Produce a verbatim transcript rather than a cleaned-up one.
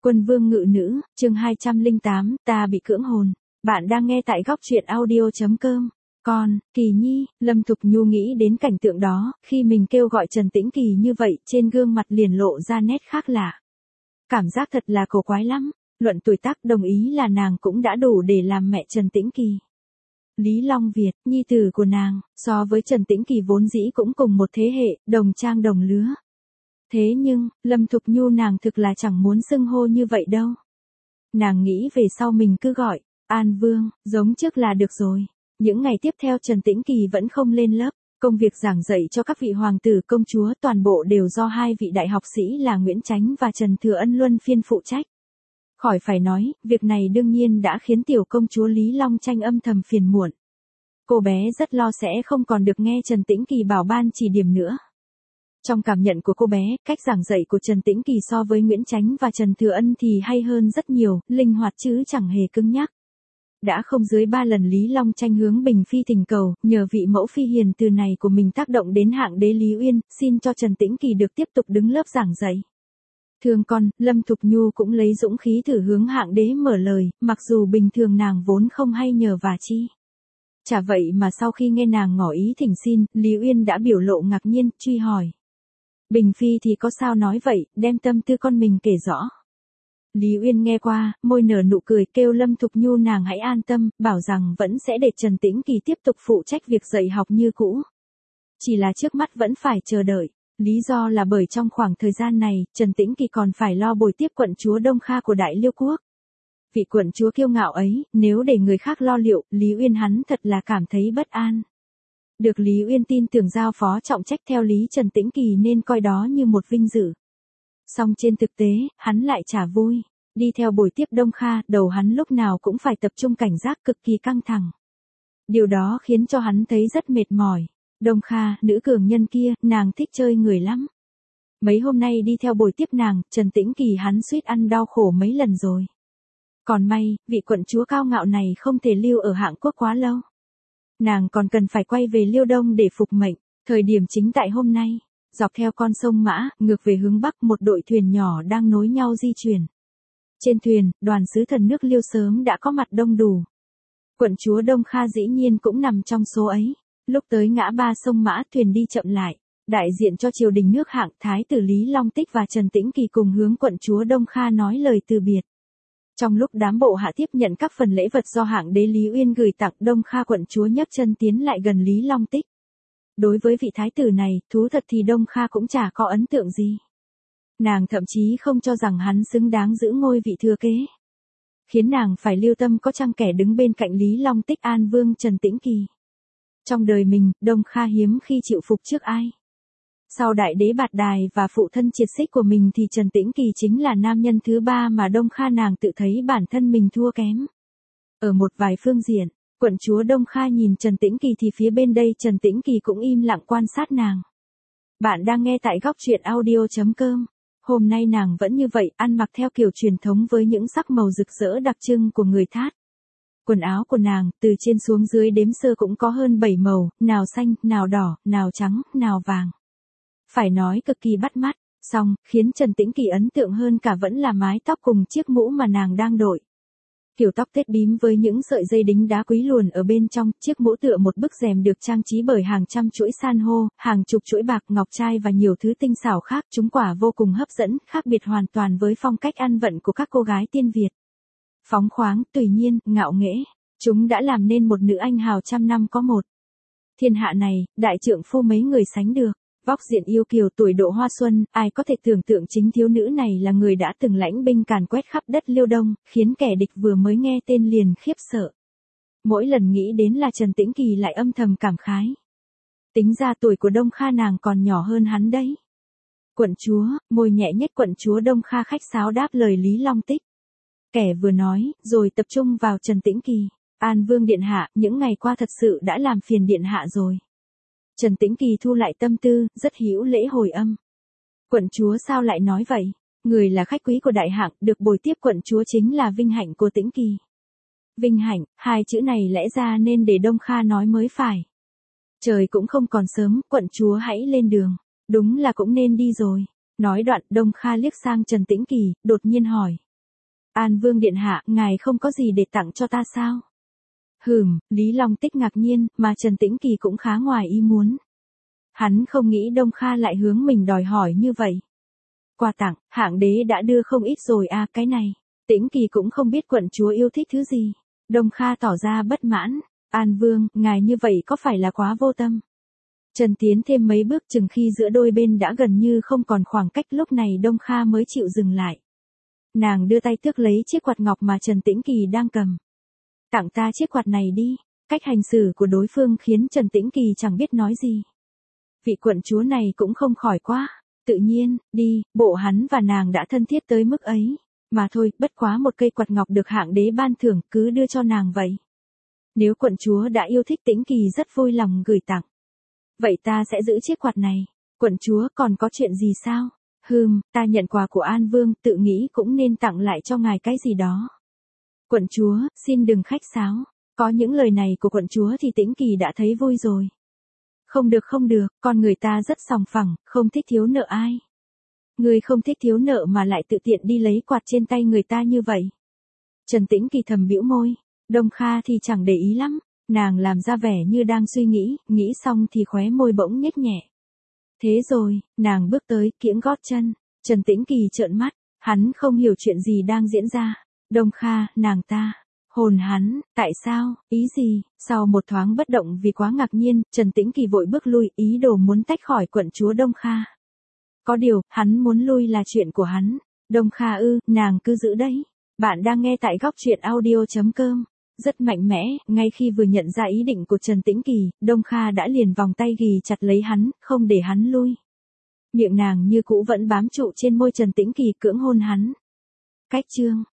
Quân vương ngự nữ, chương hai trăm lẻ tám, ta bị cưỡng hồn. Bạn đang nghe tại góc truyện audio.com. Còn, Kỳ Nhi, Lâm Thục Nhu nghĩ đến cảnh tượng đó, khi mình kêu gọi Trần Tĩnh Kỳ như vậy, trên gương mặt liền lộ ra nét khác lạ. Cảm giác thật là cổ quái lắm, luận tuổi tác đồng ý là nàng cũng đã đủ để làm mẹ Trần Tĩnh Kỳ. Lý Long Việt, nhi tử của nàng, so với Trần Tĩnh Kỳ vốn dĩ cũng cùng một thế hệ, đồng trang đồng lứa. Thế nhưng, Lâm Thục Nhu nàng thực là chẳng muốn xưng hô như vậy đâu. Nàng nghĩ về sau mình cứ gọi, An Vương, giống trước là được rồi. Những ngày tiếp theo Trần Tĩnh Kỳ vẫn không lên lớp, công việc giảng dạy cho các vị hoàng tử công chúa toàn bộ đều do hai vị đại học sĩ là Nguyễn Chánh và Trần Thừa Ân luân phiên phụ trách. Khỏi phải nói, việc này đương nhiên đã khiến tiểu công chúa Lý Long Tranh âm thầm phiền muộn. Cô bé rất lo sẽ không còn được nghe Trần Tĩnh Kỳ bảo ban chỉ điểm nữa. Trong cảm nhận của cô bé, cách giảng dạy của Trần Tĩnh Kỳ so với Nguyễn Chánh và Trần Thừa Ân thì hay hơn rất nhiều, linh hoạt chứ chẳng hề cứng nhắc. Đã không dưới ba lần Lý Long Tranh hướng Bình Phi thỉnh cầu, nhờ vị mẫu phi hiền từ này của mình tác động đến hạng đế Lý Uyên, xin cho Trần Tĩnh Kỳ được tiếp tục đứng lớp giảng dạy. Thương con, Lâm Thục Nhu cũng lấy dũng khí thử hướng hạng đế mở lời, mặc dù bình thường nàng vốn không hay nhờ vả chi. Chả vậy mà sau khi nghe nàng ngỏ ý thỉnh xin, Lý Uyên đã biểu lộ ngạc nhiên, truy hỏi. Bình Phi thì có sao nói vậy, đem tâm tư con mình kể rõ. Lý Uyên nghe qua, môi nở nụ cười kêu Lâm Thục Nhu nàng hãy an tâm, bảo rằng vẫn sẽ để Trần Tĩnh Kỳ tiếp tục phụ trách việc dạy học như cũ. Chỉ là trước mắt vẫn phải chờ đợi, lý do là bởi trong khoảng thời gian này, Trần Tĩnh Kỳ còn phải lo bồi tiếp quận chúa Đông Kha của Đại Liêu Quốc. Vị quận chúa kiêu ngạo ấy, nếu để người khác lo liệu, Lý Uyên hắn thật là cảm thấy bất an. Được Lý Uyên tin tưởng giao phó trọng trách theo lý Trần Tĩnh Kỳ nên coi đó như một vinh dự. Song trên thực tế, hắn lại chả vui. Đi theo buổi tiếp Đông Kha, đầu hắn lúc nào cũng phải tập trung cảnh giác cực kỳ căng thẳng. Điều đó khiến cho hắn thấy rất mệt mỏi. Đông Kha, nữ cường nhân kia, nàng thích chơi người lắm. Mấy hôm nay đi theo buổi tiếp nàng, Trần Tĩnh Kỳ hắn suýt ăn đau khổ mấy lần rồi. Còn may, vị quận chúa cao ngạo này không thể lưu ở hạng quốc quá lâu. Nàng còn cần phải quay về Liêu Đông để phục mệnh, thời điểm chính tại hôm nay, dọc theo con sông Mã, ngược về hướng Bắc một đội thuyền nhỏ đang nối nhau di chuyển. Trên thuyền, đoàn sứ thần nước Liêu sớm đã có mặt đông đủ. Quận chúa Đông Kha dĩ nhiên cũng nằm trong số ấy. Lúc tới ngã ba sông Mã thuyền đi chậm lại, đại diện cho triều đình nước hạng Thái tử Lý Long Tích và Trần Tĩnh Kỳ cùng hướng quận chúa Đông Kha nói lời từ biệt. Trong lúc đám bộ hạ tiếp nhận các phần lễ vật do hạng đế Lý Uyên gửi tặng, Đông Kha quận chúa nhấc chân tiến lại gần Lý Long Tích. Đối với vị thái tử này, thú thật thì Đông Kha cũng chả có ấn tượng gì. Nàng thậm chí không cho rằng hắn xứng đáng giữ ngôi vị thừa kế. Khiến nàng phải lưu tâm có chăng kẻ đứng bên cạnh Lý Long Tích An Vương Trần Tĩnh Kỳ. Trong đời mình, Đông Kha hiếm khi chịu phục trước ai. Sau đại đế Bạt Đài và phụ thân triệt xích của mình thì Trần Tĩnh Kỳ chính là nam nhân thứ ba mà Đông Kha nàng tự thấy bản thân mình thua kém. Ở một vài phương diện, quận chúa Đông Kha nhìn Trần Tĩnh Kỳ thì phía bên đây Trần Tĩnh Kỳ cũng im lặng quan sát nàng. Bạn đang nghe tại góc truyện audio.com. Hôm nay nàng vẫn như vậy, ăn mặc theo kiểu truyền thống với những sắc màu rực rỡ đặc trưng của người Thát. Quần áo của nàng, từ trên xuống dưới đếm sơ cũng có hơn bảy màu, nào xanh, nào đỏ, nào trắng, nào vàng. Phải nói cực kỳ bắt mắt, song, khiến Trần Tĩnh Kỳ ấn tượng hơn cả vẫn là mái tóc cùng chiếc mũ mà nàng đang đội. Kiểu tóc tết bím với những sợi dây đính đá quý luồn ở bên trong, chiếc mũ tựa một bức rèm được trang trí bởi hàng trăm chuỗi san hô, hàng chục chuỗi bạc ngọc trai và nhiều thứ tinh xảo khác, chúng quả vô cùng hấp dẫn, khác biệt hoàn toàn với phong cách ăn vận của các cô gái tiên Việt. Phóng khoáng, tùy nhiên, ngạo nghễ, chúng đã làm nên một nữ anh hào trăm năm có một. Thiên hạ này, đại trượng phu mấy người sánh được. Vóc diện yêu kiều tuổi độ hoa xuân, ai có thể tưởng tượng chính thiếu nữ này là người đã từng lãnh binh càn quét khắp đất Liêu Đông, khiến kẻ địch vừa mới nghe tên liền khiếp sợ. Mỗi lần nghĩ đến là Trần Tĩnh Kỳ lại âm thầm cảm khái. Tính ra tuổi của Đông Kha nàng còn nhỏ hơn hắn đấy. Quận chúa, môi nhẹ nhếch quận chúa Đông Kha khách sáo đáp lời Lý Long Tích. Kẻ vừa nói, rồi tập trung vào Trần Tĩnh Kỳ. An Vương điện hạ, những ngày qua thật sự đã làm phiền điện hạ rồi. Trần Tĩnh Kỳ thu lại tâm tư, rất hữu lễ hồi âm. Quận chúa sao lại nói vậy? Người là khách quý của đại hạng, được bồi tiếp quận chúa chính là vinh hạnh của Tĩnh Kỳ. Vinh hạnh, hai chữ này lẽ ra nên để Đông Kha nói mới phải. Trời cũng không còn sớm, quận chúa hãy lên đường. Đúng là cũng nên đi rồi. Nói đoạn, Đông Kha liếc sang Trần Tĩnh Kỳ, đột nhiên hỏi. An Vương điện hạ, ngài không có gì để tặng cho ta sao? Hừm, Lý Long Tích ngạc nhiên, mà Trần Tĩnh Kỳ cũng khá ngoài ý muốn. Hắn không nghĩ Đông Kha lại hướng mình đòi hỏi như vậy. Quà tặng, hạng đế đã đưa không ít rồi à, cái này. Tĩnh Kỳ cũng không biết quận chúa yêu thích thứ gì. Đông Kha tỏ ra bất mãn. An Vương, ngài như vậy có phải là quá vô tâm? Trần tiến thêm mấy bước, chừng khi giữa đôi bên đã gần như không còn khoảng cách, lúc này Đông Kha mới chịu dừng lại. Nàng đưa tay tước lấy chiếc quạt ngọc mà Trần Tĩnh Kỳ đang cầm. Tặng ta chiếc quạt này đi. Cách hành xử của đối phương khiến Trần Tĩnh Kỳ chẳng biết nói gì. Vị quận chúa này cũng không khỏi quá. Tự nhiên, đi, bộ hắn và nàng đã thân thiết tới mức ấy. Mà thôi, bất quá một cây quạt ngọc được hạng đế ban thưởng, cứ đưa cho nàng vậy. Nếu quận chúa đã yêu thích, Tĩnh Kỳ rất vui lòng gửi tặng. Vậy ta sẽ giữ chiếc quạt này. Quận chúa còn có chuyện gì sao? Hừm, ta nhận quà của An Vương, tự nghĩ cũng nên tặng lại cho ngài cái gì đó. Quận chúa, xin đừng khách sáo. Có những lời này của quận chúa thì Tĩnh Kỳ đã thấy vui rồi. Không được không được, con người ta rất sòng phẳng, không thích thiếu nợ ai. Người không thích thiếu nợ mà lại tự tiện đi lấy quạt trên tay người ta như vậy. Trần Tĩnh Kỳ thầm bĩu môi. Đông Kha thì chẳng để ý lắm. Nàng làm ra vẻ như đang suy nghĩ, nghĩ xong thì khóe môi bỗng nhếch nhẹ. Thế rồi, nàng bước tới, kiễng gót chân. Trần Tĩnh Kỳ trợn mắt, hắn không hiểu chuyện gì đang diễn ra. Đông Kha, nàng ta. Hồn hắn, tại sao, ý gì? Sau một thoáng bất động vì quá ngạc nhiên, Trần Tĩnh Kỳ vội bước lui, ý đồ muốn tách khỏi quận chúa Đông Kha. Có điều, hắn muốn lui là chuyện của hắn. Đông Kha ư, nàng cứ giữ đấy. Bạn đang nghe tại góc truyện audio chấm com. Rất mạnh mẽ, ngay khi vừa nhận ra ý định của Trần Tĩnh Kỳ, Đông Kha đã liền vòng tay ghì chặt lấy hắn, không để hắn lui. Miệng nàng như cũ vẫn bám trụ trên môi Trần Tĩnh Kỳ, cưỡng hôn hắn. Cách chương